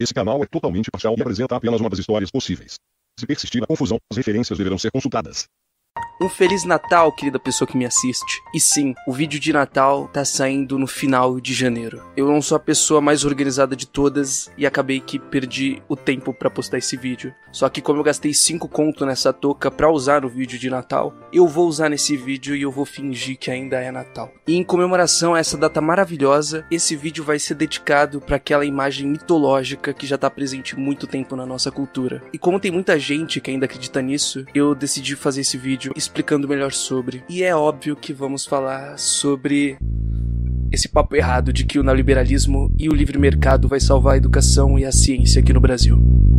Esse canal é totalmente parcial e apresenta apenas uma das histórias possíveis. Se persistir a confusão, as referências deverão ser consultadas. Um Feliz Natal, querida pessoa que me assiste. E sim, o vídeo de Natal tá saindo no final de janeiro. Eu não sou a pessoa mais organizada de todas e acabei que perdi o tempo pra postar esse vídeo. Só que como eu gastei 5 conto nessa touca pra usar no vídeo de Natal, eu vou usar nesse vídeo e eu vou fingir que ainda é Natal. E em comemoração a essa data maravilhosa, esse vídeo vai ser dedicado pra aquela imagem mitológica que já tá presente muito tempo na nossa cultura. E como tem muita gente que ainda acredita nisso, eu decidi fazer esse vídeo explicando melhor sobre. E é óbvio que vamos falar sobre esse papo errado de que o neoliberalismo e o livre mercado vai salvar a educação e a ciência aqui no Brasil.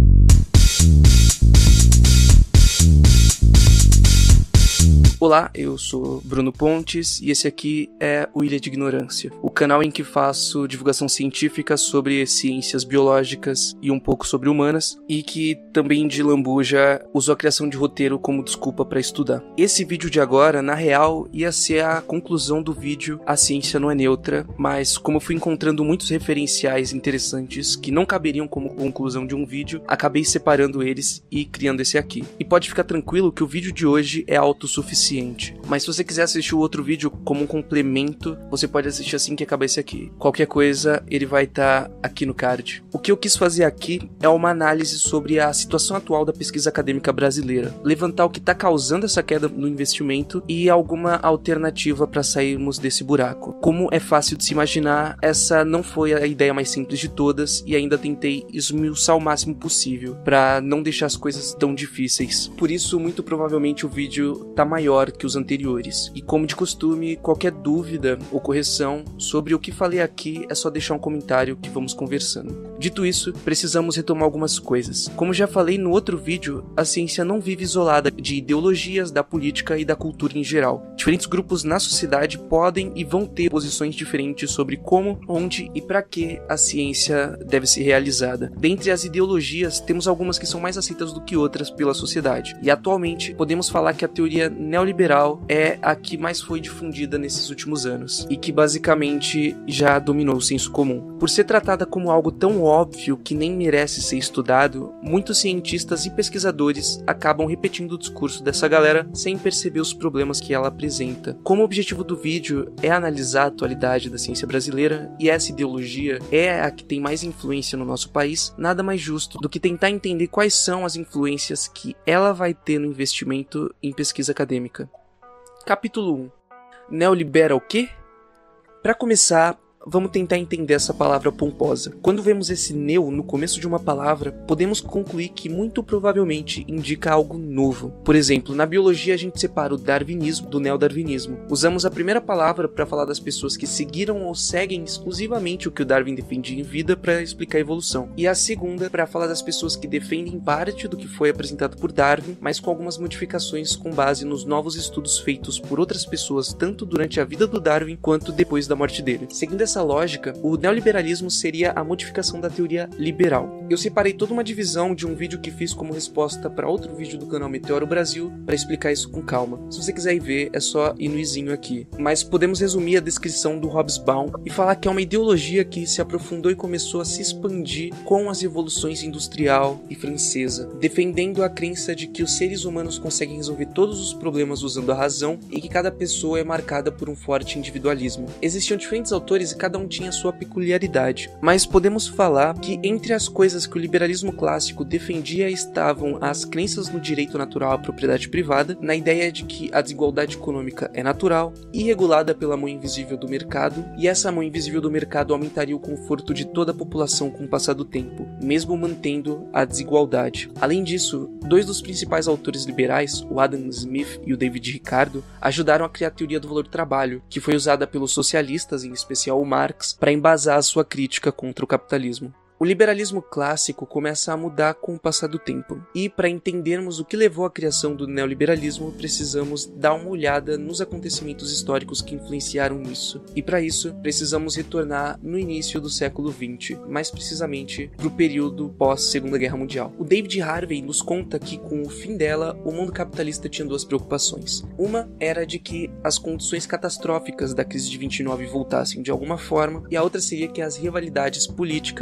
Olá, eu sou Bruno Pontes e esse aqui é o Ilha de Ignorância, o canal em que faço divulgação científica sobre ciências biológicas e um pouco sobre humanas, e que também de lambuja uso a criação de roteiro como desculpa para estudar. Esse vídeo de agora, na real, ia ser a conclusão do vídeo A Ciência Não é Neutra, mas como eu fui encontrando muitos referenciais interessantes que não caberiam como conclusão de um vídeo, acabei separando eles e criando esse aqui. E pode ficar tranquilo que o vídeo de hoje é autossuficiente. Mas se você quiser assistir o outro vídeo como um complemento, você pode assistir assim que acabar esse aqui. Qualquer coisa, ele vai estar aqui no card. O que eu quis fazer aqui é uma análise sobre a situação atual da pesquisa acadêmica brasileira, levantar o que está causando essa queda no investimento e alguma alternativa para sairmos desse buraco. Como é fácil de se imaginar, essa não foi a ideia mais simples de todas e ainda tentei esmiuçar o máximo possível para não deixar as coisas tão difíceis. Por isso, muito provavelmente o vídeo tá maior que os anteriores. E como de costume, qualquer dúvida ou correção sobre o que falei aqui é só deixar um comentário que vamos conversando. Dito isso, precisamos retomar algumas coisas. Como já falei no outro vídeo, a ciência não vive isolada de ideologias, da política e da cultura em geral. Diferentes grupos na sociedade podem e vão ter posições diferentes sobre como, onde e para que a ciência deve ser realizada. Dentre as ideologias, temos algumas que são mais aceitas do que outras pela sociedade. E atualmente, podemos falar que a teoria neoliberal é a que mais foi difundida nesses últimos anos e que basicamente já dominou o senso comum. Por ser tratada como algo tão óbvio que nem merece ser estudado, muitos cientistas e pesquisadores acabam repetindo o discurso dessa galera sem perceber os problemas que ela apresenta. Como o objetivo do vídeo é analisar a atualidade da ciência brasileira e essa ideologia é a que tem mais influência no nosso país, nada mais justo do que tentar entender quais são as influências que ela vai ter no investimento em pesquisa acadêmica. Capítulo 1. Neolibera o quê? Para começar, vamos tentar entender essa palavra pomposa. Quando vemos esse neo no começo de uma palavra, podemos concluir que muito provavelmente indica algo novo. Por exemplo, na biologia a gente separa o darwinismo do neodarwinismo. Usamos a primeira palavra para falar das pessoas que seguiram ou seguem exclusivamente o que o Darwin defendia em vida para explicar a evolução. E a segunda para falar das pessoas que defendem parte do que foi apresentado por Darwin, mas com algumas modificações com base nos novos estudos feitos por outras pessoas tanto durante a vida do Darwin quanto depois da morte dele. Seguindo essa lógica, o neoliberalismo seria a modificação da teoria liberal. Eu separei toda uma divisão de um vídeo que fiz como resposta para outro vídeo do canal Meteoro Brasil para explicar isso com calma. Se você quiser ir ver, é só ir no izinho aqui. Mas podemos resumir a descrição do Hobsbawm e falar que é uma ideologia que se aprofundou e começou a se expandir com as revoluções industrial e francesa, defendendo a crença de que os seres humanos conseguem resolver todos os problemas usando a razão e que cada pessoa é marcada por um forte individualismo. Existiam diferentes autores e cada um tinha sua peculiaridade, mas podemos falar que entre as coisas que o liberalismo clássico defendia estavam as crenças no direito natural à propriedade privada, na ideia de que a desigualdade econômica é natural e regulada pela mão invisível do mercado, e essa mão invisível do mercado aumentaria o conforto de toda a população com o passar do tempo, mesmo mantendo a desigualdade. Além disso, dois dos principais autores liberais, o Adam Smith e o David Ricardo, ajudaram a criar a teoria do valor do trabalho, que foi usada pelos socialistas, em especial o Marx, para embasar a sua crítica contra o capitalismo. O liberalismo clássico começa a mudar com o passar do tempo, e para entendermos o que levou à criação do neoliberalismo, precisamos dar uma olhada nos acontecimentos históricos que influenciaram nisso. E para isso, precisamos retornar no início do século XX, mais precisamente para o período pós-Segunda Guerra Mundial. O David Harvey nos conta que, com o fim dela, o mundo capitalista tinha duas preocupações. Uma era de que as condições catastróficas da crise de 29 voltassem de alguma forma, e a outra seria que as rivalidades políticas do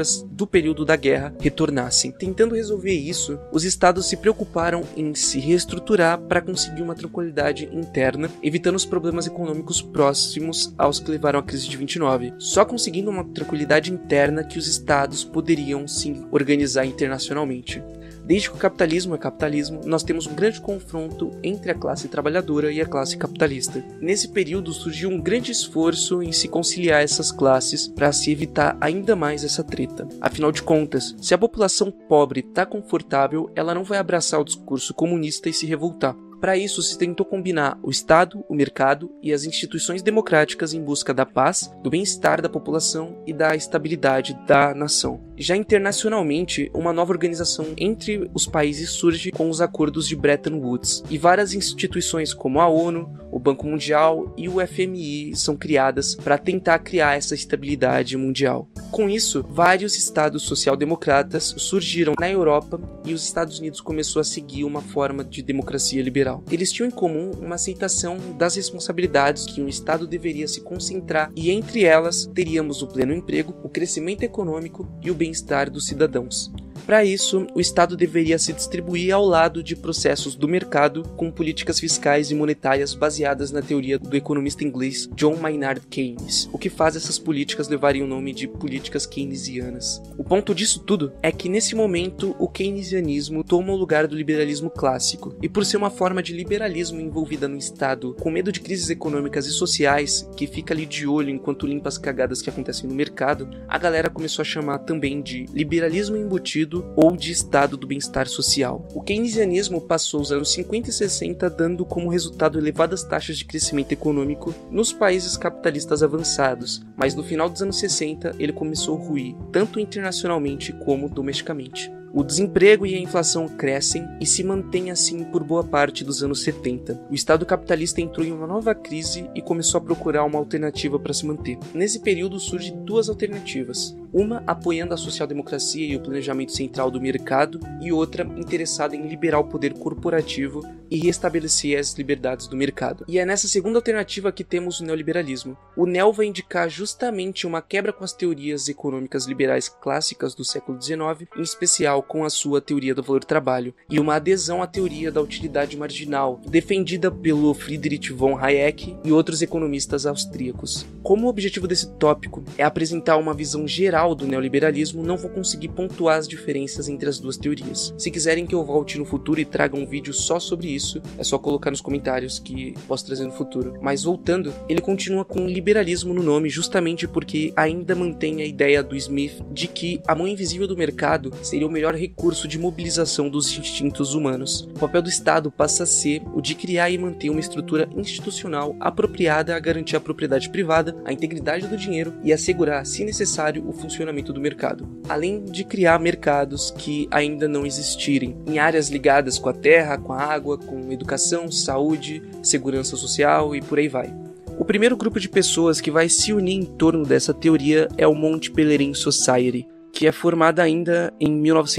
período da guerra retornassem. Tentando resolver isso, os estados se preocuparam em se reestruturar para conseguir uma tranquilidade interna, evitando os problemas econômicos próximos aos que levaram à crise de 29. Só conseguindo uma tranquilidade interna que os estados poderiam se organizar internacionalmente. Desde que o capitalismo é capitalismo, nós temos um grande confronto entre a classe trabalhadora e a classe capitalista. Nesse período surgiu um grande esforço em se conciliar essas classes para se evitar ainda mais essa treta. Afinal de contas, se a população pobre está confortável, ela não vai abraçar o discurso comunista e se revoltar. Para isso, se tentou combinar o Estado, o mercado e as instituições democráticas em busca da paz, do bem-estar da população e da estabilidade da nação. Já internacionalmente, uma nova organização entre os países surge com os acordos de Bretton Woods, e várias instituições como a ONU, o Banco Mundial e o FMI são criadas para tentar criar essa estabilidade mundial. Com isso, vários estados social-democratas surgiram na Europa e os Estados Unidos começou a seguir uma forma de democracia liberal. Eles tinham em comum uma aceitação das responsabilidades que um Estado deveria se concentrar e entre elas teríamos o pleno emprego, o crescimento econômico e o bem-estar dos cidadãos. Para isso, o Estado deveria se distribuir ao lado de processos do mercado com políticas fiscais e monetárias baseadas na teoria do economista inglês John Maynard Keynes, o que faz essas políticas levarem o nome de políticas keynesianas. O ponto disso tudo é que nesse momento o keynesianismo toma o lugar do liberalismo clássico, e por ser uma forma de liberalismo envolvida no Estado com medo de crises econômicas e sociais, que fica ali de olho enquanto limpa as cagadas que acontecem no mercado, a galera começou a chamar também de liberalismo embutido ou de estado do bem-estar social. O keynesianismo passou os anos 50 e 60 dando como resultado elevadas taxas de crescimento econômico nos países capitalistas avançados, mas no final dos anos 60 ele começou a ruir, tanto internacionalmente como domesticamente. O desemprego e a inflação crescem e se mantém assim por boa parte dos anos 70. O Estado capitalista entrou em uma nova crise e começou a procurar uma alternativa para se manter. Nesse período surgem duas alternativas. Uma apoiando a social-democracia e o planejamento central do mercado, e outra interessada em liberar o poder corporativo e restabelecer as liberdades do mercado. E é nessa segunda alternativa que temos o neoliberalismo. O neo vai indicar justamente uma quebra com as teorias econômicas liberais clássicas do século XIX, em especial com a sua teoria do valor-trabalho, e uma adesão à teoria da utilidade marginal, defendida pelo Friedrich von Hayek e outros economistas austríacos. Como o objetivo desse tópico é apresentar uma visão geral do neoliberalismo, não vou conseguir pontuar as diferenças entre as duas teorias. Se quiserem que eu volte no futuro e traga um vídeo só sobre isso, é só colocar nos comentários que posso trazer no futuro. Mas voltando, ele continua com liberalismo no nome justamente porque ainda mantém a ideia do Smith de que a mão invisível do mercado seria o melhor recurso de mobilização dos instintos humanos. O papel do Estado passa a ser o de criar e manter uma estrutura institucional apropriada a garantir a propriedade privada, a integridade do dinheiro e assegurar, se necessário, o funcionamento do mercado, além de criar mercados que ainda não existirem, em áreas ligadas com a terra, com a água, com educação, saúde, segurança social e por aí vai. O primeiro grupo de pessoas que vai se unir em torno dessa teoria é o Monte Pelerin Society, que é formada ainda em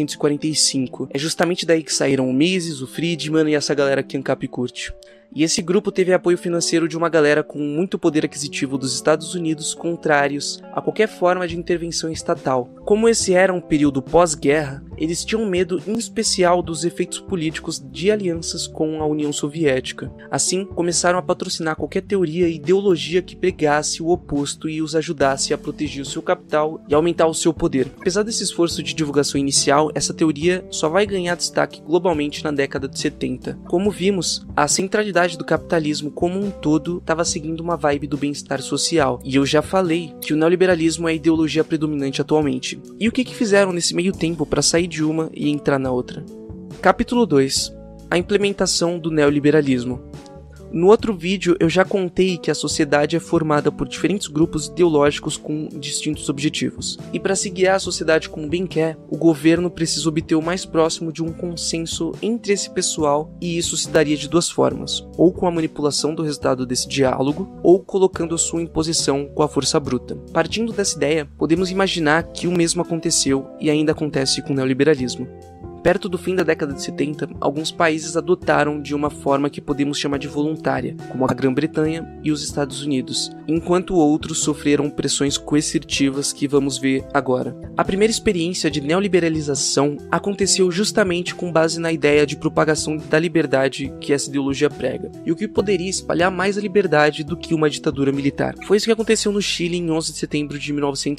1945. É justamente daí que saíram o Mises, o Friedman e essa galera que ANCAP curte. E esse grupo teve apoio financeiro de uma galera com muito poder aquisitivo dos Estados Unidos contrários a qualquer forma de intervenção estatal. Como esse era um período pós-guerra, eles tinham medo em especial dos efeitos políticos de alianças com a União Soviética. Assim, começaram a patrocinar qualquer teoria e ideologia que pregasse o oposto e os ajudasse a proteger o seu capital e aumentar o seu poder. Apesar desse esforço de divulgação inicial, essa teoria só vai ganhar destaque globalmente na década de 70. Como vimos, a centralidade do capitalismo como um todo estava seguindo uma vibe do bem-estar social, e eu já falei que o neoliberalismo é a ideologia predominante atualmente. E o que fizeram nesse meio tempo para sair de uma e entrar na outra? Capítulo 2. A implementação do neoliberalismo. No outro vídeo eu já contei que a sociedade é formada por diferentes grupos ideológicos com distintos objetivos. E para se guiar a sociedade como bem quer, o governo precisa obter o mais próximo de um consenso entre esse pessoal, e isso se daria de duas formas, ou com a manipulação do resultado desse diálogo, ou colocando a sua imposição com a força bruta. Partindo dessa ideia, podemos imaginar que o mesmo aconteceu e ainda acontece com o neoliberalismo. Perto do fim da década de 70, alguns países adotaram de uma forma que podemos chamar de voluntária, como a Grã-Bretanha e os Estados Unidos, enquanto outros sofreram pressões coercitivas que vamos ver agora. A primeira experiência de neoliberalização aconteceu justamente com base na ideia de propagação da liberdade que essa ideologia prega, e o que poderia espalhar mais a liberdade do que uma ditadura militar. Foi isso que aconteceu no Chile em 11 de setembro de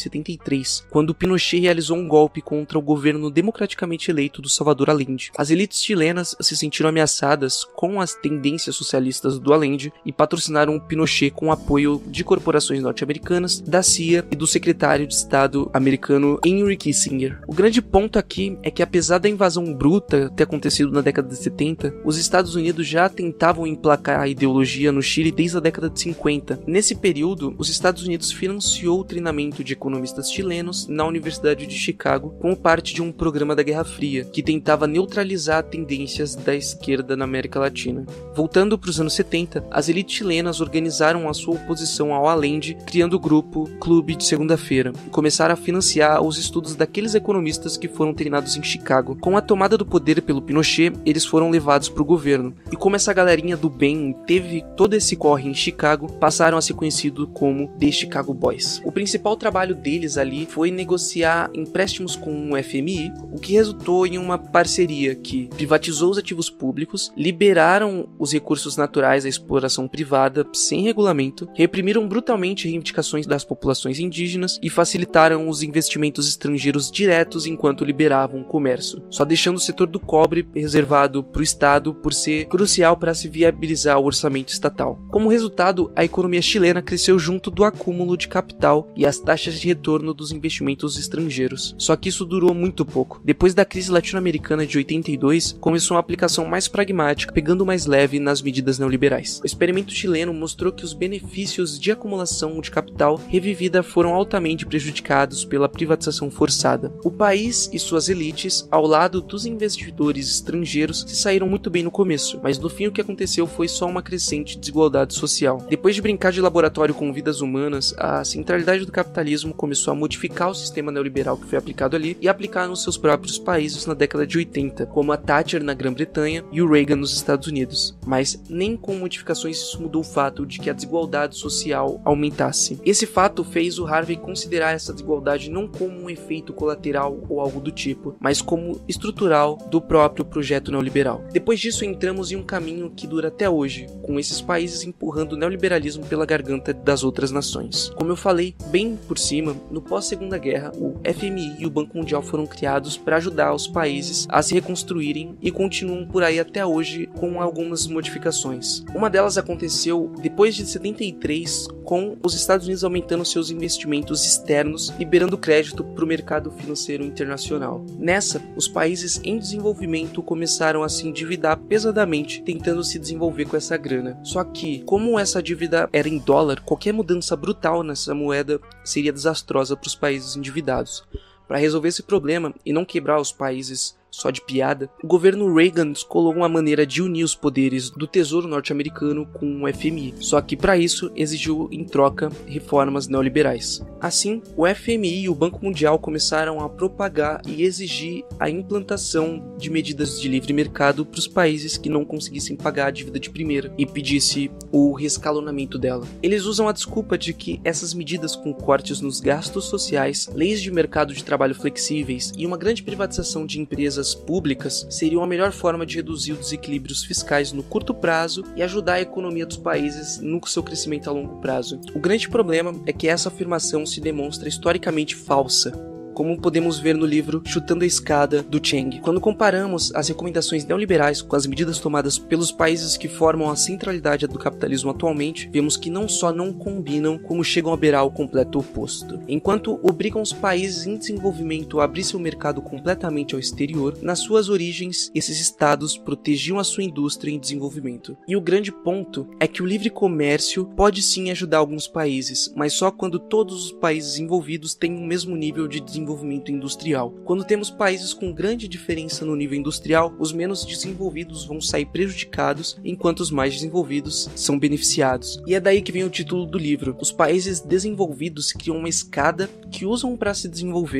1973, quando Pinochet realizou um golpe contra o governo democraticamente eleito do Salvador Allende. As elites chilenas se sentiram ameaçadas com as tendências socialistas do Allende e patrocinaram Pinochet com o apoio de corporações norte-americanas, da CIA e do secretário de Estado americano Henry Kissinger. O grande ponto aqui é que, apesar da invasão bruta ter acontecido na década de 70, os Estados Unidos já tentavam emplacar a ideologia no Chile desde a década de 50. Nesse período, os Estados Unidos financiou o treinamento de economistas chilenos na Universidade de Chicago como parte de um programa da Guerra Fria, que tentava neutralizar tendências da esquerda na América Latina. Voltando para os anos 70, as elites chilenas organizaram a sua oposição ao Allende, criando o grupo Clube de Segunda-feira, e começaram a financiar os estudos daqueles economistas que foram treinados em Chicago. Com a tomada do poder pelo Pinochet, eles foram levados para o governo, e como essa galerinha do bem teve todo esse corre em Chicago, passaram a ser conhecidos como The Chicago Boys. O principal trabalho deles ali foi negociar empréstimos com o FMI, o que resultou em uma parceria que privatizou os ativos públicos, liberaram os recursos naturais à exploração privada sem regulamento, reprimiram brutalmente reivindicações das populações indígenas e facilitaram os investimentos estrangeiros diretos enquanto liberavam o comércio, só deixando o setor do cobre reservado para o Estado por ser crucial para se viabilizar o orçamento estatal. Como resultado, a economia chilena cresceu junto do acúmulo de capital e as taxas de retorno dos investimentos estrangeiros. Só que isso durou muito pouco. Depois da crise latino-americana de 82, começou uma aplicação mais pragmática, pegando mais leve nas medidas neoliberais. O experimento chileno mostrou que os benefícios de acumulação de capital revivida foram altamente prejudicados pela privatização forçada. O país e suas elites, ao lado dos investidores estrangeiros, se saíram muito bem no começo, mas no fim o que aconteceu foi só uma crescente desigualdade social. Depois de brincar de laboratório com vidas humanas, a centralidade do capitalismo começou a modificar o sistema neoliberal que foi aplicado ali e aplicar nos seus próprios países na década de 80, como a Thatcher na Grã-Bretanha e o Reagan nos Estados Unidos. Mas nem com modificações isso mudou o fato de que a desigualdade social aumentasse. Esse fato fez o Harvey considerar essa desigualdade não como um efeito colateral ou algo do tipo, mas como estrutural do próprio projeto neoliberal. Depois disso entramos em um caminho que dura até hoje, com esses países empurrando o neoliberalismo pela garganta das outras nações. Como eu falei bem por cima, no pós-Segunda Guerra, o FMI e o Banco Mundial foram criados para ajudar os países a se reconstruírem e continuam por aí até hoje com algumas modificações. Uma delas aconteceu depois de 73, com os Estados Unidos aumentando seus investimentos externos, liberando crédito para o mercado financeiro internacional. Nessa, os países em desenvolvimento começaram a se endividar pesadamente, tentando se desenvolver com essa grana. Só que, como essa dívida era em dólar, qualquer mudança brutal nessa moeda seria desastrosa para os países endividados. Para resolver esse problema e não quebrar os países só de piada, o governo Reagan descolou uma maneira de unir os poderes do Tesouro norte-americano com o FMI, só que para isso exigiu em troca reformas neoliberais. Assim, o FMI e o Banco Mundial começaram a propagar e exigir a implantação de medidas de livre mercado para os países que não conseguissem pagar a dívida de primeira e pedisse o reescalonamento dela. Eles usam a desculpa de que essas medidas com cortes nos gastos sociais, leis de mercado de trabalho flexíveis e uma grande privatização de empresas públicas seriam a melhor forma de reduzir os desequilíbrios fiscais no curto prazo e ajudar a economia dos países no seu crescimento a longo prazo. O grande problema é que essa afirmação se demonstra historicamente falsa, como podemos ver no livro Chutando a Escada, do Cheng. Quando comparamos as recomendações neoliberais com as medidas tomadas pelos países que formam a centralidade do capitalismo atualmente, vemos que não só não combinam, como chegam a beirar o completo oposto. Enquanto obrigam os países em desenvolvimento a abrir seu mercado completamente ao exterior, nas suas origens, esses estados protegiam a sua indústria em desenvolvimento. E o grande ponto é que o livre comércio pode sim ajudar alguns países, mas só quando todos os países envolvidos têm o mesmo nível de desenvolvimento industrial. Quando temos países com grande diferença no nível industrial, os menos desenvolvidos vão sair prejudicados, enquanto os mais desenvolvidos são beneficiados. E é daí que vem o título do livro. Os países desenvolvidos criam uma escada que usam para se desenvolver,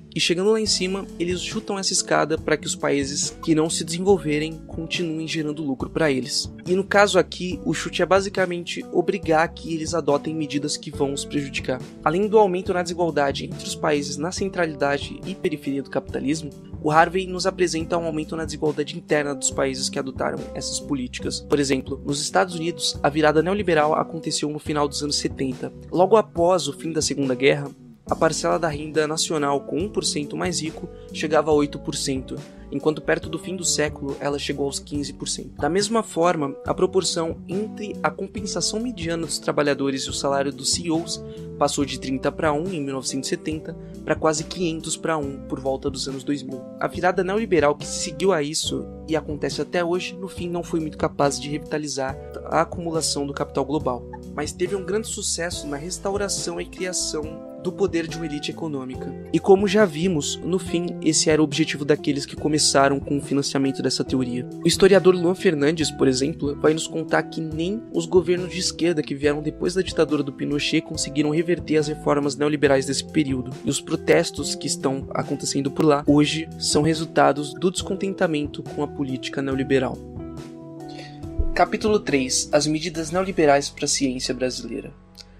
E chegando lá em cima, eles chutam essa escada para que os países que não se desenvolverem continuem gerando lucro para eles. E no caso aqui, o chute é basicamente obrigar que eles adotem medidas que vão os prejudicar. Além do aumento na desigualdade entre os países na centralidade e periferia do capitalismo, o Harvey nos apresenta um aumento na desigualdade interna dos países que adotaram essas políticas. Por exemplo, nos Estados Unidos, a virada neoliberal aconteceu no final dos anos 70. Logo após o fim da Segunda Guerra, a parcela da renda nacional com 1% mais rico chegava a 8%, enquanto perto do fim do século ela chegou aos 15%. Da mesma forma, a proporção entre a compensação mediana dos trabalhadores e o salário dos CEOs passou de 30 para 1 em 1970 para quase 500 para 1 por volta dos anos 2000. A virada neoliberal que se seguiu a isso e acontece até hoje, no fim não foi muito capaz de revitalizar a acumulação do capital global, mas teve um grande sucesso na restauração e criação do poder de uma elite econômica. E como já vimos, no fim, esse era o objetivo daqueles que começaram com o financiamento dessa teoria. O historiador Luan Fernandes, por exemplo, vai nos contar que nem os governos de esquerda que vieram depois da ditadura do Pinochet conseguiram reverter as reformas neoliberais desse período. E os protestos que estão acontecendo por lá, hoje, são resultados do descontentamento com a política neoliberal. Capítulo 3. As medidas neoliberais para a ciência brasileira.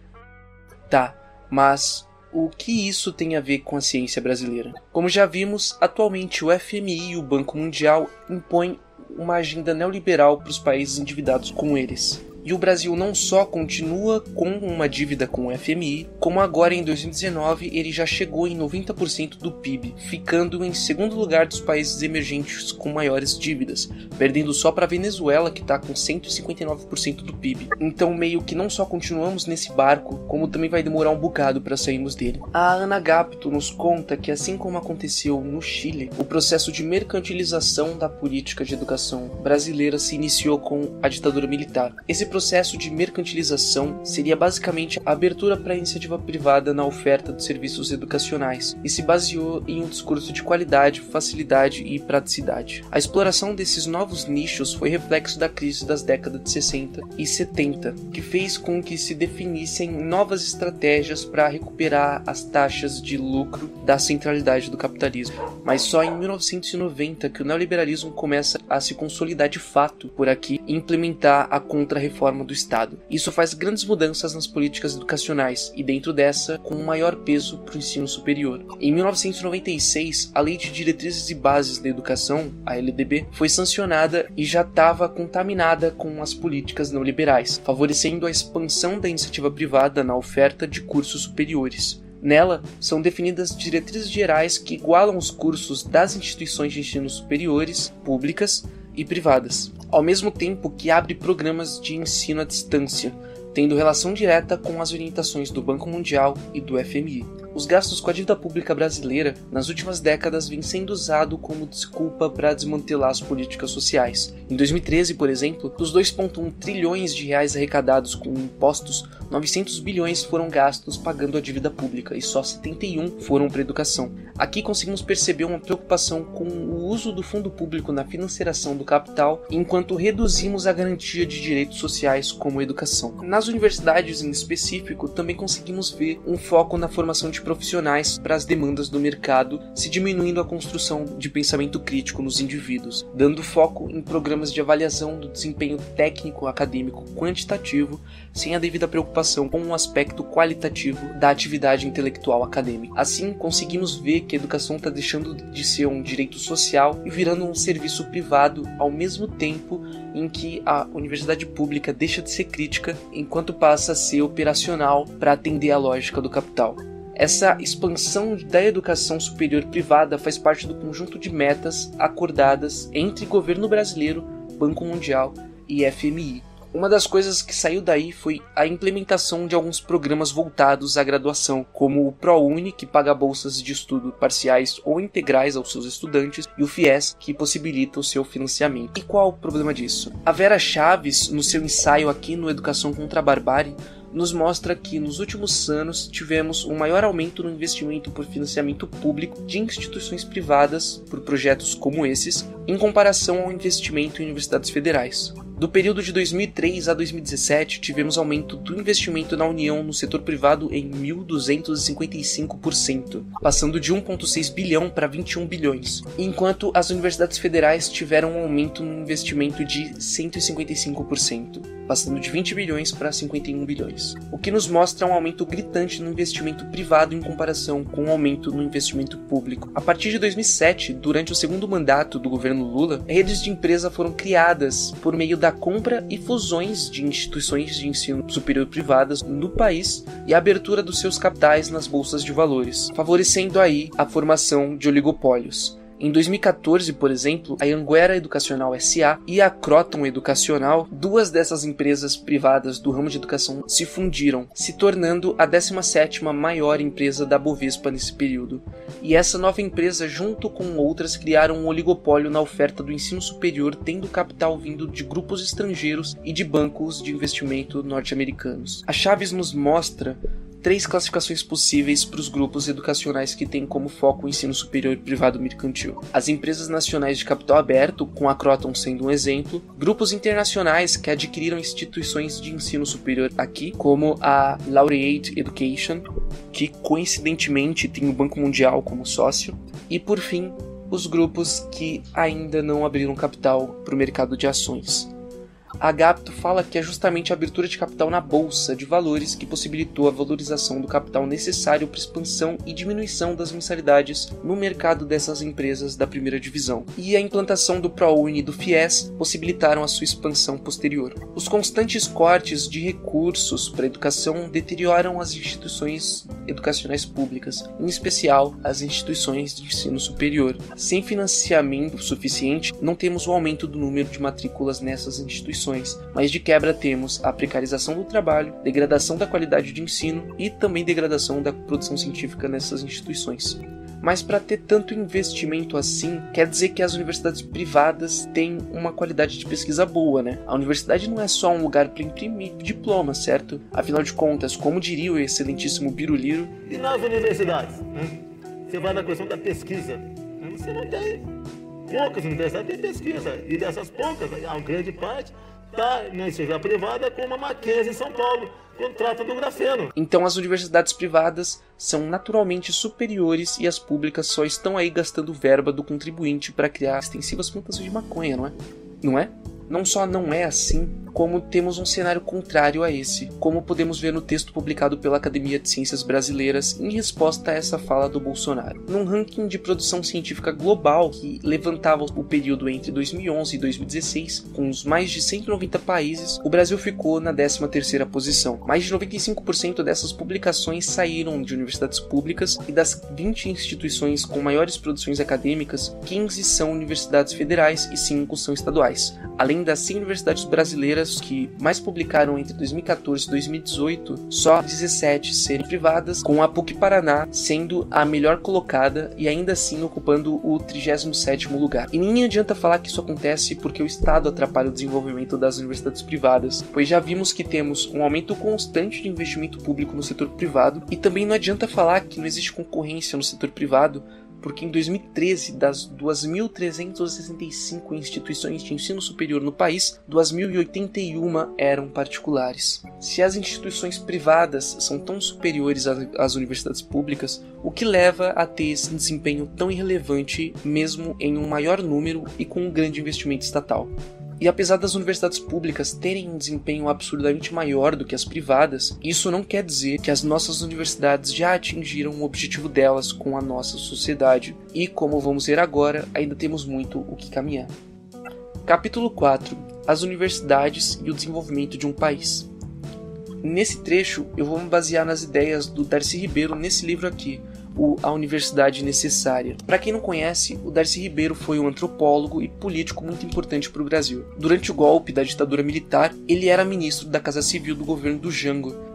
Tá, mas o que isso tem a ver com a ciência brasileira? Como já vimos, atualmente o FMI e o Banco Mundial impõem uma agenda neoliberal para os países endividados como eles. E o Brasil não só continua com uma dívida com o FMI, como agora em 2019 ele já chegou em 90% do PIB, ficando em segundo lugar dos países emergentes com maiores dívidas, perdendo só para a Venezuela, que está com 159% do PIB. Então meio que não só continuamos nesse barco, como também vai demorar um bocado para sairmos dele. A Ana Gapto nos conta que, assim como aconteceu no Chile, o processo de mercantilização da política de educação brasileira se iniciou com a ditadura militar. Esse processo de mercantilização seria basicamente a abertura para a iniciativa privada na oferta de serviços educacionais e se baseou em um discurso de qualidade, facilidade e praticidade. A exploração desses novos nichos foi reflexo da crise das décadas de 60 e 70, que fez com que se definissem novas estratégias para recuperar as taxas de lucro da centralidade do capitalismo. Mas só em 1990 que o neoliberalismo começa a se consolidar de fato por aqui e implementar a contra-reforma do Estado. Isso faz grandes mudanças nas políticas educacionais e, dentro dessa, com um maior peso para o ensino superior. Em 1996, a Lei de Diretrizes e Bases da Educação, a LDB, foi sancionada e já estava contaminada com as políticas neoliberais, favorecendo a expansão da iniciativa privada na oferta de cursos superiores. Nela, são definidas diretrizes gerais que igualam os cursos das instituições de ensino superiores, públicas e privadas, ao mesmo tempo que abre programas de ensino à distância, tendo relação direta com as orientações do Banco Mundial e do FMI. Os gastos com a dívida pública brasileira nas últimas décadas vêm sendo usado como desculpa para desmantelar as políticas sociais. Em 2013, por exemplo, dos 2,1 trilhões de reais arrecadados com impostos, 900 bilhões foram gastos pagando a dívida pública e só 71 foram para a educação. Aqui conseguimos perceber uma preocupação com o uso do fundo público na financiação do capital, enquanto reduzimos a garantia de direitos sociais como a educação. Nas universidades em específico, também conseguimos ver um foco na formação de profissionais para as demandas do mercado, se diminuindo a construção de pensamento crítico nos indivíduos, dando foco em programas de avaliação do desempenho técnico acadêmico quantitativo, sem a devida preocupação com o aspecto qualitativo da atividade intelectual acadêmica. Assim, conseguimos ver que a educação está deixando de ser um direito social e virando um serviço privado, ao mesmo tempo em que a universidade pública deixa de ser crítica, enquanto passa a ser operacional para atender a lógica do capital. Essa expansão da educação superior privada faz parte do conjunto de metas acordadas entre governo brasileiro, Banco Mundial e FMI. Uma das coisas que saiu daí foi a implementação de alguns programas voltados à graduação, como o ProUni, que paga bolsas de estudo parciais ou integrais aos seus estudantes, e o FIES, que possibilita o seu financiamento. E qual o problema disso? A Vera Chaves, no seu ensaio aqui no Educação contra a Barbárie, nos mostra que nos últimos anos tivemos um maior aumento no investimento por financiamento público de instituições privadas por projetos como esses, em comparação ao investimento em universidades federais. Do período de 2003 a 2017, tivemos aumento do investimento na União no setor privado em 1.255%, passando de 1,6 bilhão para 21 bilhões, enquanto as universidades federais tiveram um aumento no investimento de 155%, passando de 20 bilhões para 51 bilhões, o que nos mostra um aumento gritante no investimento privado em comparação com o aumento no investimento público. A partir de 2007, durante o segundo mandato do governo Lula, redes de empresa foram criadas por meio da compra e fusões de instituições de ensino superior privadas no país e a abertura dos seus capitais nas bolsas de valores, favorecendo aí a formação de oligopólios. Em 2014, por exemplo, a Anhanguera Educacional S.A. e a Croton Educacional, duas dessas empresas privadas do ramo de educação, se fundiram, se tornando a 17ª maior empresa da Bovespa nesse período. E essa nova empresa, junto com outras, criaram um oligopólio na oferta do ensino superior, tendo capital vindo de grupos estrangeiros e de bancos de investimento norte-americanos. A Chaves nos mostra 3 classificações possíveis para os grupos educacionais que têm como foco o ensino superior privado mercantil. As empresas nacionais de capital aberto, com a Croton sendo um exemplo, grupos internacionais que adquiriram instituições de ensino superior aqui, como a Laureate Education, que coincidentemente tem o Banco Mundial como sócio, e por fim, os grupos que ainda não abriram capital para o mercado de ações. A Gapto fala que é justamente a abertura de capital na bolsa de valores que possibilitou a valorização do capital necessário para expansão e diminuição das mensalidades no mercado dessas empresas da primeira divisão, e a implantação do ProUni e do FIES possibilitaram a sua expansão posterior. Os constantes cortes de recursos para a educação deterioram as instituições educacionais públicas, em especial as instituições de ensino superior. Sem financiamento suficiente, não temos o aumento do número de matrículas nessas instituições, mas de quebra temos a precarização do trabalho, degradação da qualidade de ensino e também degradação da produção científica nessas instituições. Mas para ter tanto investimento assim, quer dizer que as universidades privadas têm uma qualidade de pesquisa boa, né? A universidade não é só um lugar para imprimir diploma, certo? Afinal de contas, como diria o excelentíssimo Biruliro... E nas universidades? Você vai na questão da pesquisa. Você não tem. Poucas universidades têm pesquisa. E dessas poucas, a grande parte está na iniciativa privada, como a Mackenzie em São Paulo, contrata do grafeno. Então as universidades privadas são naturalmente superiores e as públicas só estão aí gastando verba do contribuinte para criar extensivas plantações de maconha, não é? Não é? Não só não é assim, como temos um cenário contrário a esse, como podemos ver no texto publicado pela Academia de Ciências Brasileiras em resposta a essa fala do Bolsonaro. Num ranking de produção científica global que levantava o período entre 2011 e 2016, com os mais de 190 países, o Brasil ficou na 13ª posição. Mais de 95% dessas publicações saíram de universidades públicas e das 20 instituições com maiores produções acadêmicas, 15 são universidades federais e 5 são estaduais. Além das 100 universidades brasileiras que mais publicaram entre 2014 e 2018, só 17 serem privadas, com a PUC-Paraná sendo a melhor colocada e ainda assim ocupando o 37º lugar. E nem adianta falar que isso acontece porque o Estado atrapalha o desenvolvimento das universidades privadas, pois já vimos que temos um aumento constante de investimento público no setor privado, e também não adianta falar que não existe concorrência no setor privado, porque em 2013, das 2.365 instituições de ensino superior no país, 2.081 eram particulares. Se as instituições privadas são tão superiores às universidades públicas, o que leva a ter esse desempenho tão irrelevante, mesmo em um maior número e com um grande investimento estatal? E apesar das universidades públicas terem um desempenho absurdamente maior do que as privadas, isso não quer dizer que as nossas universidades já atingiram o objetivo delas com a nossa sociedade. E, como vamos ver agora, ainda temos muito o que caminhar. Capítulo 4. As universidades e o desenvolvimento de um país. Nesse trecho, eu vou me basear nas ideias do Darcy Ribeiro nesse livro aqui, A Universidade Necessária. Para quem não conhece, o Darcy Ribeiro foi um antropólogo e político muito importante para o Brasil. Durante o golpe da ditadura militar, ele era ministro da Casa Civil do governo do Jango,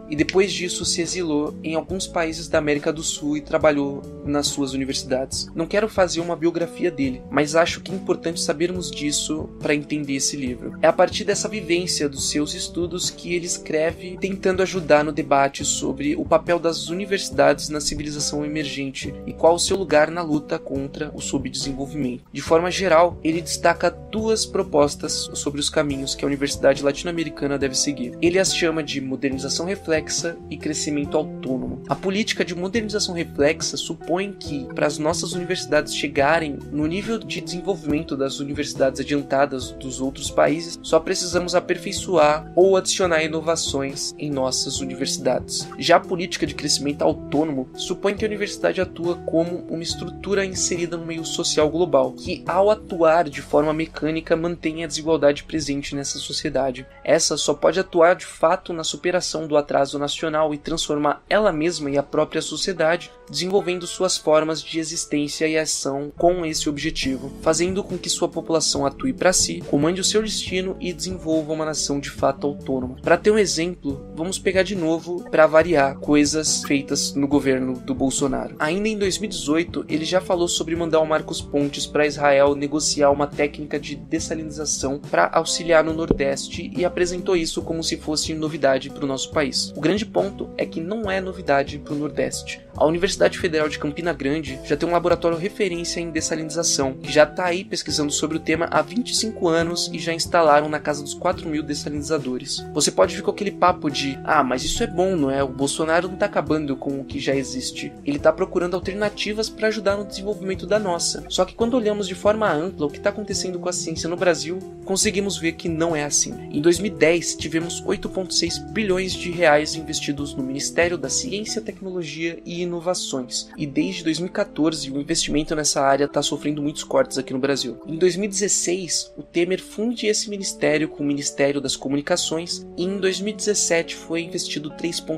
e depois disso se exilou em alguns países da América do Sul e trabalhou nas suas universidades. Não quero fazer uma biografia dele, mas acho que é importante sabermos disso para entender esse livro. É a partir dessa vivência dos seus estudos que ele escreve tentando ajudar no debate sobre o papel das universidades na civilização emergente e qual o seu lugar na luta contra o subdesenvolvimento. De forma geral, ele destaca duas propostas sobre os caminhos que a universidade latino-americana deve seguir. Ele as chama de modernização reflexa e crescimento autônomo. A política de modernização reflexa supõe que, para as nossas universidades chegarem no nível de desenvolvimento das universidades adiantadas dos outros países, só precisamos aperfeiçoar ou adicionar inovações em nossas universidades. Já a política de crescimento autônomo supõe que a universidade atua como uma estrutura inserida no meio social global, que ao atuar de forma mecânica mantém a desigualdade presente nessa sociedade. Essa só pode atuar de fato na superação do atraso nacional e transformar ela mesma e a própria sociedade, desenvolvendo suas formas de existência e ação com esse objetivo, fazendo com que sua população atue para si, comande o seu destino e desenvolva uma nação de fato autônoma. Para ter um exemplo, vamos pegar de novo, para variar, coisas feitas no governo do Bolsonaro. Ainda em 2018, ele já falou sobre mandar o Marcos Pontes para Israel negociar uma técnica de dessalinização para auxiliar no Nordeste e apresentou isso como se fosse novidade para o nosso país. O grande ponto é que não é novidade para o Nordeste. A Universidade Federal de Campina Grande já tem um laboratório referência em dessalinização, que já está aí pesquisando sobre o tema há 25 anos e já instalaram na casa dos 4.000 dessalinizadores. Você pode vir com aquele papo de, mas isso é bom, não é? O Bolsonaro não está acabando com o que já existe. Ele está procurando alternativas para ajudar no desenvolvimento da nossa. Só que quando olhamos de forma ampla o que está acontecendo com a ciência no Brasil, conseguimos ver que não é assim. Em 2010, tivemos 8,6 bilhões de reais investidos no Ministério da Ciência, Tecnologia e Inovações. E desde 2014, o investimento nessa área está sofrendo muitos cortes aqui no Brasil. Em 2016, o Temer funde esse ministério com o Ministério das Comunicações e em 2017 foi investido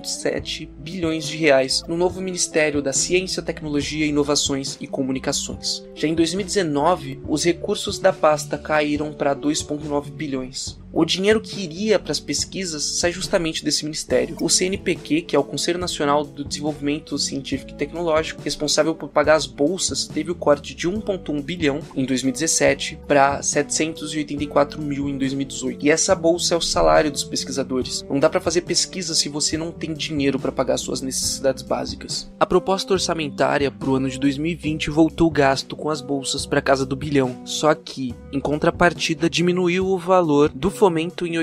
3,7 bilhões de reais no novo Ministério da Ciência, Tecnologia, Inovações e Comunicações. Já em 2019, os recursos da pasta caíram para 2,9 bilhões. O dinheiro que iria para as pesquisas sai justamente desse ministério. O CNPq, que é o Conselho Nacional do Desenvolvimento Científico e Tecnológico, responsável por pagar as bolsas, teve o corte de 1,1 bilhão em 2017 para 784 mil em 2018. E essa bolsa é o salário dos pesquisadores. Não dá para fazer pesquisa se você não tem dinheiro para pagar suas necessidades básicas. A proposta orçamentária para o ano de 2020 voltou o gasto com as bolsas para casa do bilhão, só que, em contrapartida, diminuiu o valor do fomento em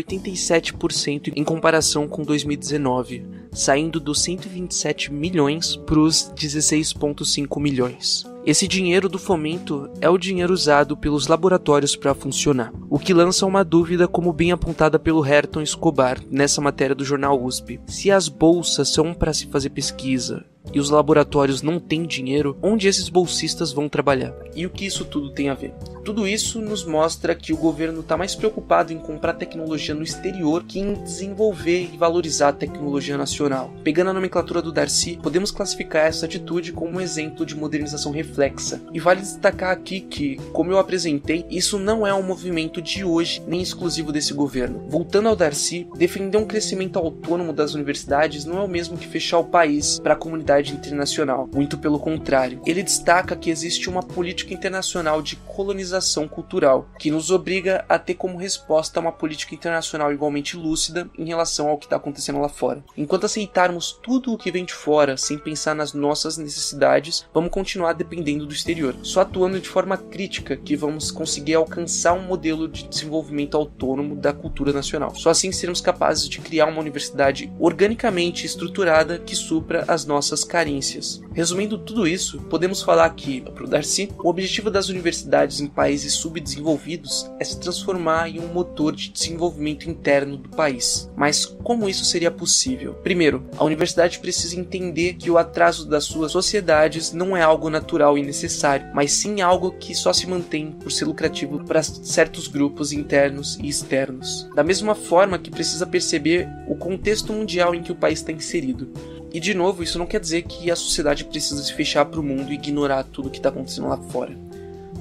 87% em comparação com 2019, saindo dos 127 milhões para os 16,5 milhões. Esse dinheiro do fomento é o dinheiro usado pelos laboratórios para funcionar, o que lança uma dúvida como bem apontada pelo Herton Escobar nessa matéria do jornal USP. Se as bolsas são para se fazer pesquisa e os laboratórios não têm dinheiro, onde esses bolsistas vão trabalhar? E o que isso tudo tem a ver? Tudo isso nos mostra que o governo está mais preocupado em comprar tecnologia no exterior que em desenvolver e valorizar a tecnologia nacional. Pegando a nomenclatura do Darcy, podemos classificar essa atitude como um exemplo de modernização reflexa. E vale destacar aqui que, como eu apresentei, isso não é um movimento de hoje, nem exclusivo desse governo. Voltando ao Darcy, defender um crescimento autônomo das universidades não é o mesmo que fechar o país para a comunidade internacional, muito pelo contrário. Ele destaca que existe uma política internacional de colonização cultural, que nos obriga a ter como resposta uma política internacional igualmente lúcida em relação ao que está acontecendo lá fora. Enquanto aceitarmos tudo o que vem de fora sem pensar nas nossas necessidades, vamos continuar dependendo do exterior. Só atuando de forma crítica que vamos conseguir alcançar um modelo de desenvolvimento autônomo da cultura nacional. Só assim seremos capazes de criar uma universidade organicamente estruturada que supra as nossas carências. Resumindo tudo isso, podemos falar que, para o Darcy, o objetivo das universidades em países subdesenvolvidos é se transformar em um motor de desenvolvimento interno do país. Mas como isso seria possível? Primeiro, a universidade precisa entender que o atraso das suas sociedades não é algo natural e necessário, mas sim algo que só se mantém por ser lucrativo para certos grupos internos e externos. Da mesma forma que precisa perceber o contexto mundial em que o país está inserido. E de novo, isso não quer dizer que a sociedade precisa se fechar para o mundo e ignorar tudo que está acontecendo lá fora.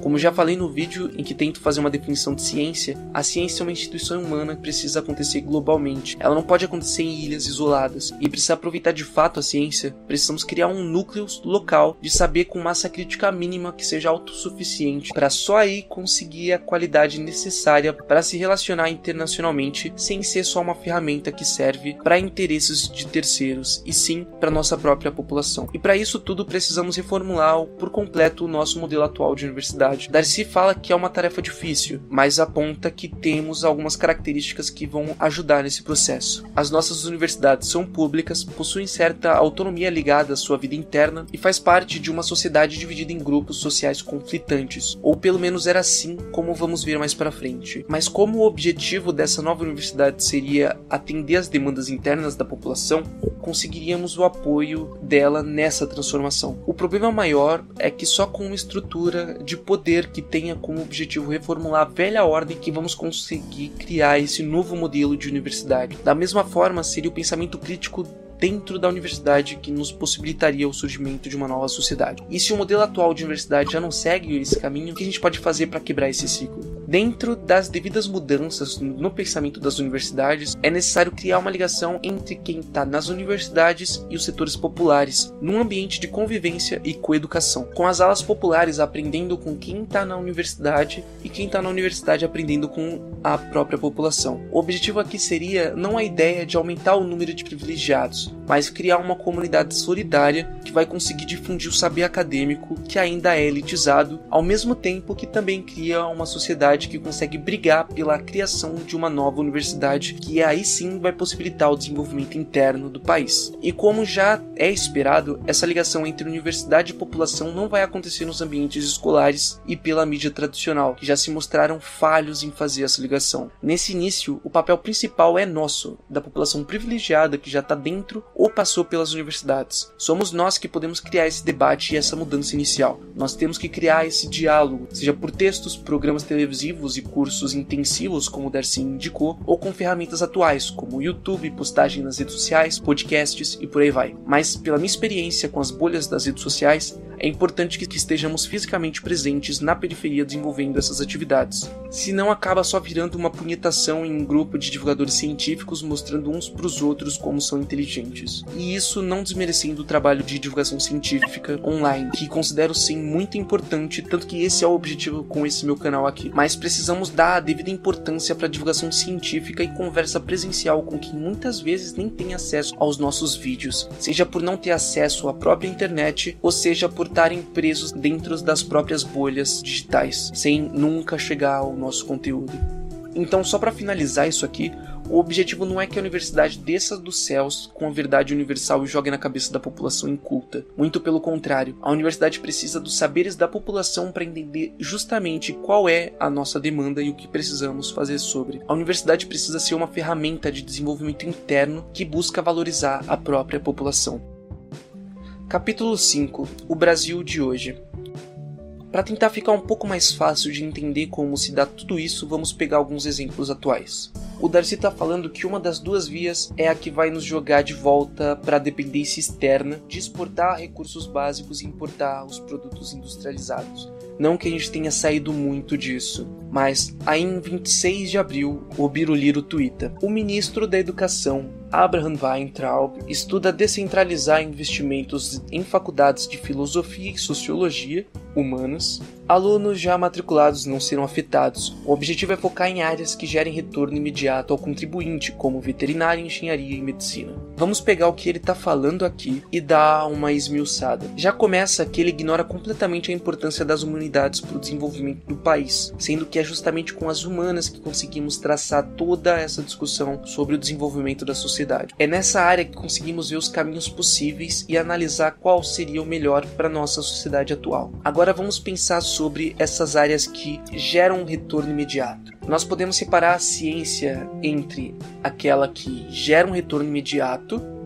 Como já falei no vídeo em que tento fazer uma definição de ciência, a ciência é uma instituição humana que precisa acontecer globalmente. Ela não pode acontecer em ilhas isoladas. E para aproveitar de fato a ciência, precisamos criar um núcleo local de saber com massa crítica mínima que seja autossuficiente, para só aí conseguir a qualidade necessária para se relacionar internacionalmente, sem ser só uma ferramenta que serve para interesses de terceiros, e sim para nossa própria população. E para isso tudo precisamos reformular por completo o nosso modelo atual de universidade. Darcy fala que é uma tarefa difícil, mas aponta que temos algumas características que vão ajudar nesse processo. As nossas universidades são públicas, possuem certa autonomia ligada à sua vida interna e faz parte de uma sociedade dividida em grupos sociais conflitantes, ou pelo menos era assim, como vamos ver mais para frente. Mas como o objetivo dessa nova universidade seria atender às demandas internas da população, conseguiríamos o apoio dela nessa transformação. O problema maior é que só com uma estrutura de poder que tenha como objetivo reformular a velha ordem que vamos conseguir criar esse novo modelo de universidade. Da mesma forma, seria o pensamento crítico dentro da universidade que nos possibilitaria o surgimento de uma nova sociedade. E se o modelo atual de universidade já não segue esse caminho, o que a gente pode fazer para quebrar esse ciclo? Dentro das devidas mudanças no pensamento das universidades, é necessário criar uma ligação entre quem está nas universidades e os setores populares, num ambiente de convivência e coeducação, com as alas populares aprendendo com quem está na universidade e quem está na universidade aprendendo com a própria população. O objetivo aqui seria não a ideia de aumentar o número de privilegiados, mas criar uma comunidade solidária que vai conseguir difundir o saber acadêmico que ainda é elitizado, ao mesmo tempo que também cria uma sociedade que consegue brigar pela criação de uma nova universidade, que aí sim vai possibilitar o desenvolvimento interno do país. E como já é esperado, essa ligação entre universidade e população não vai acontecer nos ambientes escolares e pela mídia tradicional, que já se mostraram falhos em fazer essa ligação. Nesse início, o papel principal é nosso, da população privilegiada que já está dentro ou passou pelas universidades. Somos nós que podemos criar esse debate e essa mudança inicial. Nós temos que criar esse diálogo, seja por textos, programas televisivos e cursos intensivos, como o Darcy indicou, ou com ferramentas atuais, como o YouTube, postagem nas redes sociais, podcasts e por aí vai. Mas, pela minha experiência com as bolhas das redes sociais, é importante que estejamos fisicamente presentes na periferia desenvolvendo essas atividades. Senão acaba só virando uma punhetação em um grupo de divulgadores científicos mostrando uns para os outros como são inteligentes. E isso não desmerecendo o trabalho de divulgação científica online, que considero sim muito importante, tanto que esse é o objetivo com esse meu canal aqui. Mas precisamos dar a devida importância para a divulgação científica e conversa presencial com quem muitas vezes nem tem acesso aos nossos vídeos, seja por não ter acesso à própria internet, ou seja por estarem presos dentro das próprias bolhas digitais, sem nunca chegar ao nosso conteúdo. Então, só para finalizar isso aqui, o objetivo não é que a universidade desça dos céus com a verdade universal e jogue na cabeça da população inculta. Muito pelo contrário, a universidade precisa dos saberes da população para entender justamente qual é a nossa demanda e o que precisamos fazer sobre. A universidade precisa ser uma ferramenta de desenvolvimento interno que busca valorizar a própria população. Capítulo 5. O Brasil de hoje. Para tentar ficar um pouco mais fácil de entender como se dá tudo isso, vamos pegar alguns exemplos atuais. O Darcy está falando que uma das duas vias é a que vai nos jogar de volta para a dependência externa de exportar recursos básicos e importar os produtos industrializados. Não que a gente tenha saído muito disso, mas aí em 26 de abril, o Biruliro tuita: o ministro da Educação, Abraham Weintraub, estuda descentralizar investimentos em faculdades de filosofia e sociologia, humanas. Alunos já matriculados não serão afetados. O objetivo é focar em áreas que gerem retorno imediato ao contribuinte, como veterinária, engenharia e medicina. Vamos pegar o que ele está falando aqui e dar uma esmiuçada. Já começa que ele ignora completamente a importância das humanidades para o desenvolvimento do país, sendo que é justamente com as humanas que conseguimos traçar toda essa discussão sobre o desenvolvimento da sociedade. É nessa área que conseguimos ver os caminhos possíveis e analisar qual seria o melhor para a nossa sociedade atual. Agora vamos pensar sobre essas áreas que geram um retorno imediato. Nós podemos separar a ciência entre aquela que gera um retorno imediato,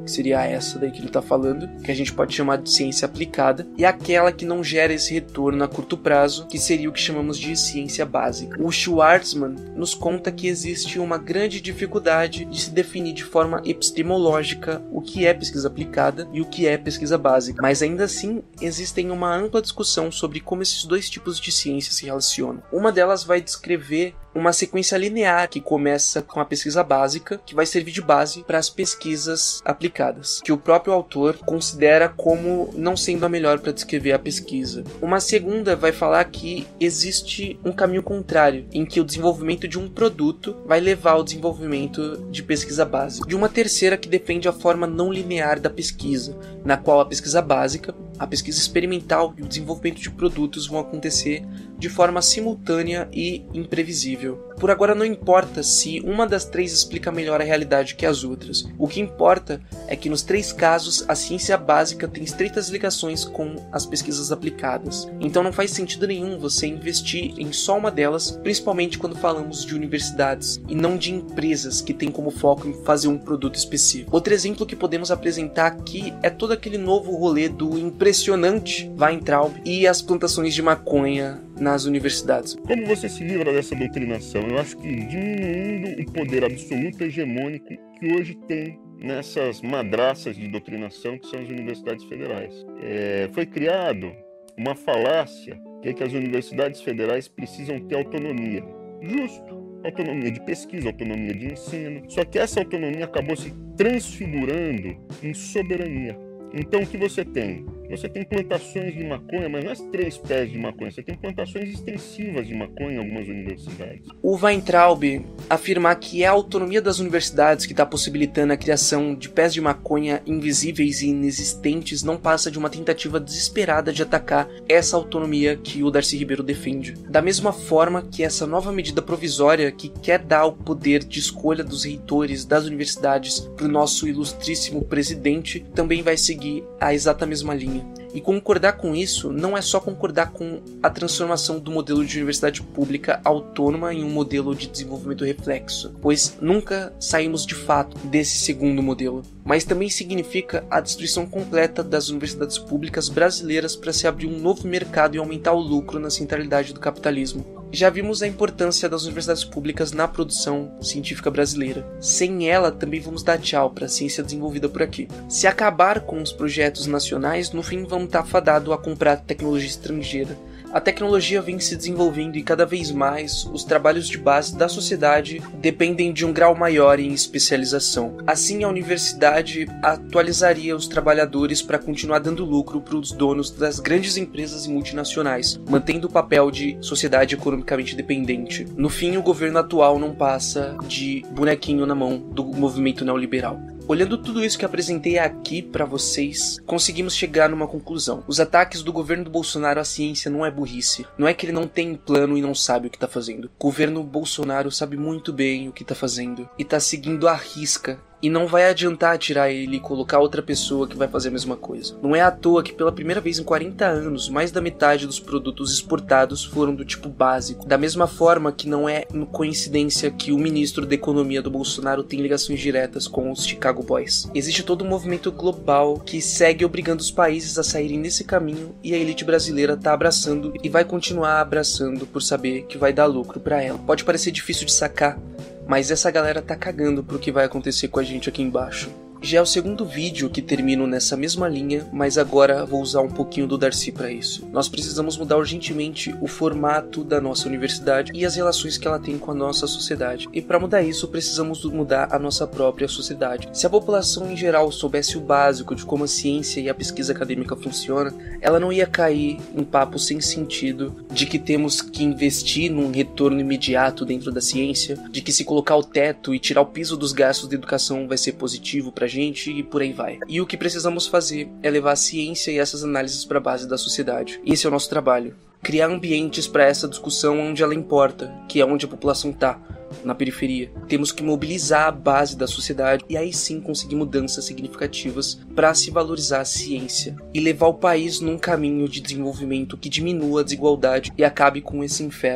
que seria essa daí que ele tá falando, que a gente pode chamar de ciência aplicada, e aquela que não gera esse retorno a curto prazo, que seria o que chamamos de ciência básica. O Schwarzman nos conta que existe uma grande dificuldade de se definir de forma epistemológica o que é pesquisa aplicada e o que é pesquisa básica, mas ainda assim existem uma ampla discussão sobre como esses dois tipos de ciência se relacionam. Uma delas vai descrever uma sequência linear que começa com a pesquisa básica, que vai servir de base para as pesquisas aplicadas, que o próprio autor considera como não sendo a melhor para descrever a pesquisa. Uma segunda vai falar que existe um caminho contrário, em que o desenvolvimento de um produto vai levar ao desenvolvimento de pesquisa básica. De uma terceira que defende a forma não linear da pesquisa, na qual a pesquisa básica, a pesquisa experimental e o desenvolvimento de produtos vão acontecer de forma simultânea e imprevisível. Por agora não importa se uma das três explica melhor a realidade que as outras. O que importa é que nos três casos a ciência básica tem estreitas ligações com as pesquisas aplicadas. Então não faz sentido nenhum você investir em só uma delas, principalmente quando falamos de universidades e não de empresas que têm como foco em fazer um produto específico. Outro exemplo que podemos apresentar aqui é todo aquele novo rolê do impressionante Weintraub e as plantações de maconha nas universidades. Como você se livra dessa doutrinação? Eu acho que diminuindo o poder absoluto hegemônico que hoje tem nessas madraças de doutrinação que são as universidades federais. Foi criado uma falácia que é que as universidades federais precisam ter autonomia. Justo. Autonomia de pesquisa, autonomia de ensino. Só que essa autonomia acabou se transfigurando em soberania. Então o que você tem? Você tem plantações de maconha, mas não é 3 pés de maconha, você tem plantações extensivas de maconha em algumas universidades. O Weintraub afirma que é a autonomia das universidades que está possibilitando a criação de pés de maconha invisíveis e inexistentes não passa de uma tentativa desesperada de atacar essa autonomia que o Darcy Ribeiro defende. Da mesma forma que essa nova medida provisória que quer dar o poder de escolha dos reitores das universidades para o nosso ilustríssimo presidente também vai seguir a exata mesma linha. E concordar com isso não é só concordar com a transformação do modelo de universidade pública autônoma em um modelo de desenvolvimento reflexo, pois nunca saímos de fato desse segundo modelo, mas também significa a destruição completa das universidades públicas brasileiras para se abrir um novo mercado e aumentar o lucro na centralidade do capitalismo. Já vimos a importância das universidades públicas na produção científica brasileira. Sem ela, também vamos dar tchau para a ciência desenvolvida por aqui. Se acabar com os projetos nacionais, no fim vamos estar fadados a comprar tecnologia estrangeira. A tecnologia vem se desenvolvendo e cada vez mais os trabalhos de base da sociedade dependem de um grau maior em especialização. Assim, a universidade atualizaria os trabalhadores para continuar dando lucro para os donos das grandes empresas e multinacionais, mantendo o papel de sociedade economicamente dependente. No fim, o governo atual não passa de bonequinho na mão do movimento neoliberal. Olhando tudo isso que apresentei aqui para vocês, conseguimos chegar numa conclusão. Os ataques do governo do Bolsonaro à ciência não é burrice. Não é que ele não tem plano e não sabe o que tá fazendo. O governo Bolsonaro sabe muito bem o que tá fazendo e tá seguindo à risca. E não vai adiantar tirar ele e colocar outra pessoa que vai fazer a mesma coisa. Não é à toa que pela primeira vez em 40 anos, mais da metade dos produtos exportados foram do tipo básico. Da mesma forma que não é coincidência que o ministro da Economia do Bolsonaro tem ligações diretas com os Chicago Boys. Existe todo um movimento global que segue obrigando os países a saírem nesse caminho e a elite brasileira tá abraçando e vai continuar abraçando por saber que vai dar lucro para ela. Pode parecer difícil de sacar, mas essa galera tá cagando pro que vai acontecer com a gente aqui embaixo. Já é o segundo vídeo que termino nessa mesma linha, mas agora vou usar um pouquinho do Darcy para isso. Nós precisamos mudar urgentemente o formato da nossa universidade e as relações que ela tem com a nossa sociedade. E para mudar isso, precisamos mudar a nossa própria sociedade. Se a população em geral soubesse o básico de como a ciência e a pesquisa acadêmica funciona, ela não ia cair em papo sem sentido de que temos que investir num retorno imediato dentro da ciência, de que se colocar o teto e tirar o piso dos gastos de educação vai ser positivo pra gente e por aí vai. E o que precisamos fazer é levar a ciência e essas análises para a base da sociedade. Esse é o nosso trabalho. Criar ambientes para essa discussão onde ela importa, que é onde a população tá, na periferia. Temos que mobilizar a base da sociedade e aí sim conseguir mudanças significativas para se valorizar a ciência e levar o país num caminho de desenvolvimento que diminua a desigualdade e acabe com esse inferno.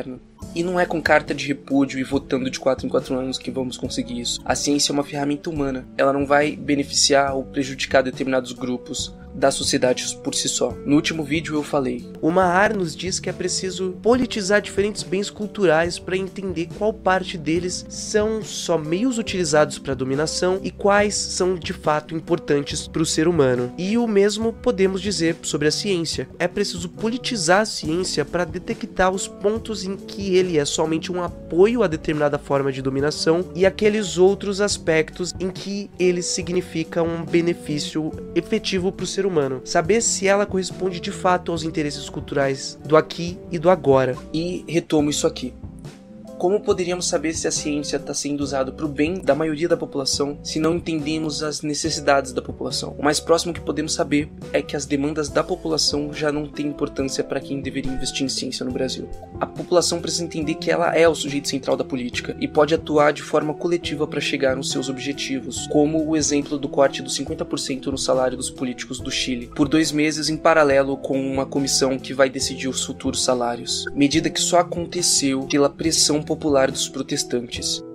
E não é com carta de repúdio e votando de 4 em 4 anos que vamos conseguir isso. A ciência é uma ferramenta humana. Ela não vai beneficiar ou prejudicar determinados grupos da sociedade por si só. No último vídeo eu falei: o Mahar nos diz que é preciso politizar diferentes bens culturais para entender qual parte deles são só meios utilizados para dominação e quais são de fato importantes para o ser humano. E o mesmo podemos dizer sobre a ciência. É preciso politizar a ciência para detectar os pontos em que ele é somente um apoio a determinada forma de dominação e aqueles outros aspectos em que ele significa um benefício efetivo para o ser humano. Saber se ela corresponde de fato aos interesses culturais do aqui e do agora. E retomo isso aqui. Como poderíamos saber se a ciência está sendo usada para o bem da maioria da população se não entendemos as necessidades da população? O mais próximo que podemos saber é que as demandas da população já não têm importância para quem deveria investir em ciência no Brasil. A população precisa entender que ela é o sujeito central da política e pode atuar de forma coletiva para chegar nos seus objetivos, como o exemplo do corte dos 50% no salário dos políticos do Chile, por 2 meses em paralelo com uma comissão que vai decidir os futuros salários, medida que só aconteceu pela pressão popular dos protestantes.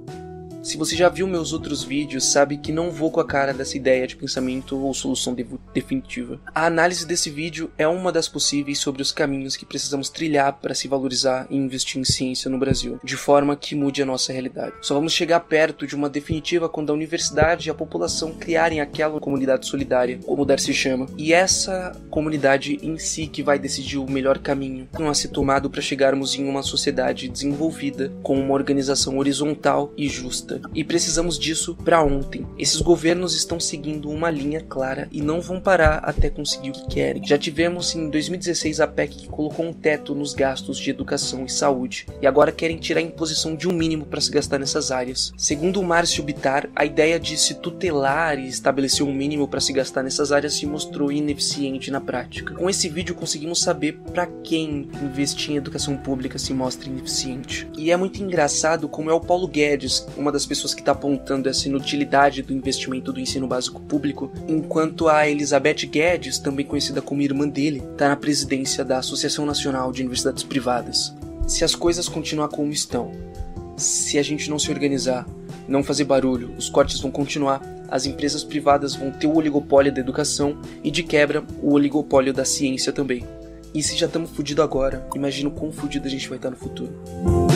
Se você já viu meus outros vídeos, sabe que não vou com a cara dessa ideia de pensamento ou solução definitiva. A análise desse vídeo é uma das possíveis sobre os caminhos que precisamos trilhar para se valorizar e investir em ciência no Brasil, de forma que mude a nossa realidade. Só vamos chegar perto de uma definitiva quando a universidade e a população criarem aquela comunidade solidária, como o Darcy chama, e essa comunidade em si que vai decidir o melhor caminho a ser tomado para chegarmos em uma sociedade desenvolvida com uma organização horizontal e justa. E precisamos disso para ontem. Esses governos estão seguindo uma linha clara e não vão parar até conseguir o que querem. Já tivemos em 2016 a PEC que colocou um teto nos gastos de educação e saúde, e agora querem tirar a imposição de um mínimo para se gastar nessas áreas. Segundo o Márcio Bittar, a ideia de se tutelar e estabelecer um mínimo para se gastar nessas áreas se mostrou ineficiente na prática. Com esse vídeo conseguimos saber para quem investir em educação pública se mostra ineficiente. E é muito engraçado como é o Paulo Guedes, uma das pessoas que está apontando essa inutilidade do investimento do ensino básico público, enquanto a Elizabeth Guedes, também conhecida como irmã dele, está na presidência da Associação Nacional de Universidades Privadas. Se as coisas continuar como estão, se a gente não se organizar, não fazer barulho, os cortes vão continuar, as empresas privadas vão ter o oligopólio da educação e, de quebra, o oligopólio da ciência também. E se já estamos fudidos agora, imagina o quão fudido a gente vai estar no futuro.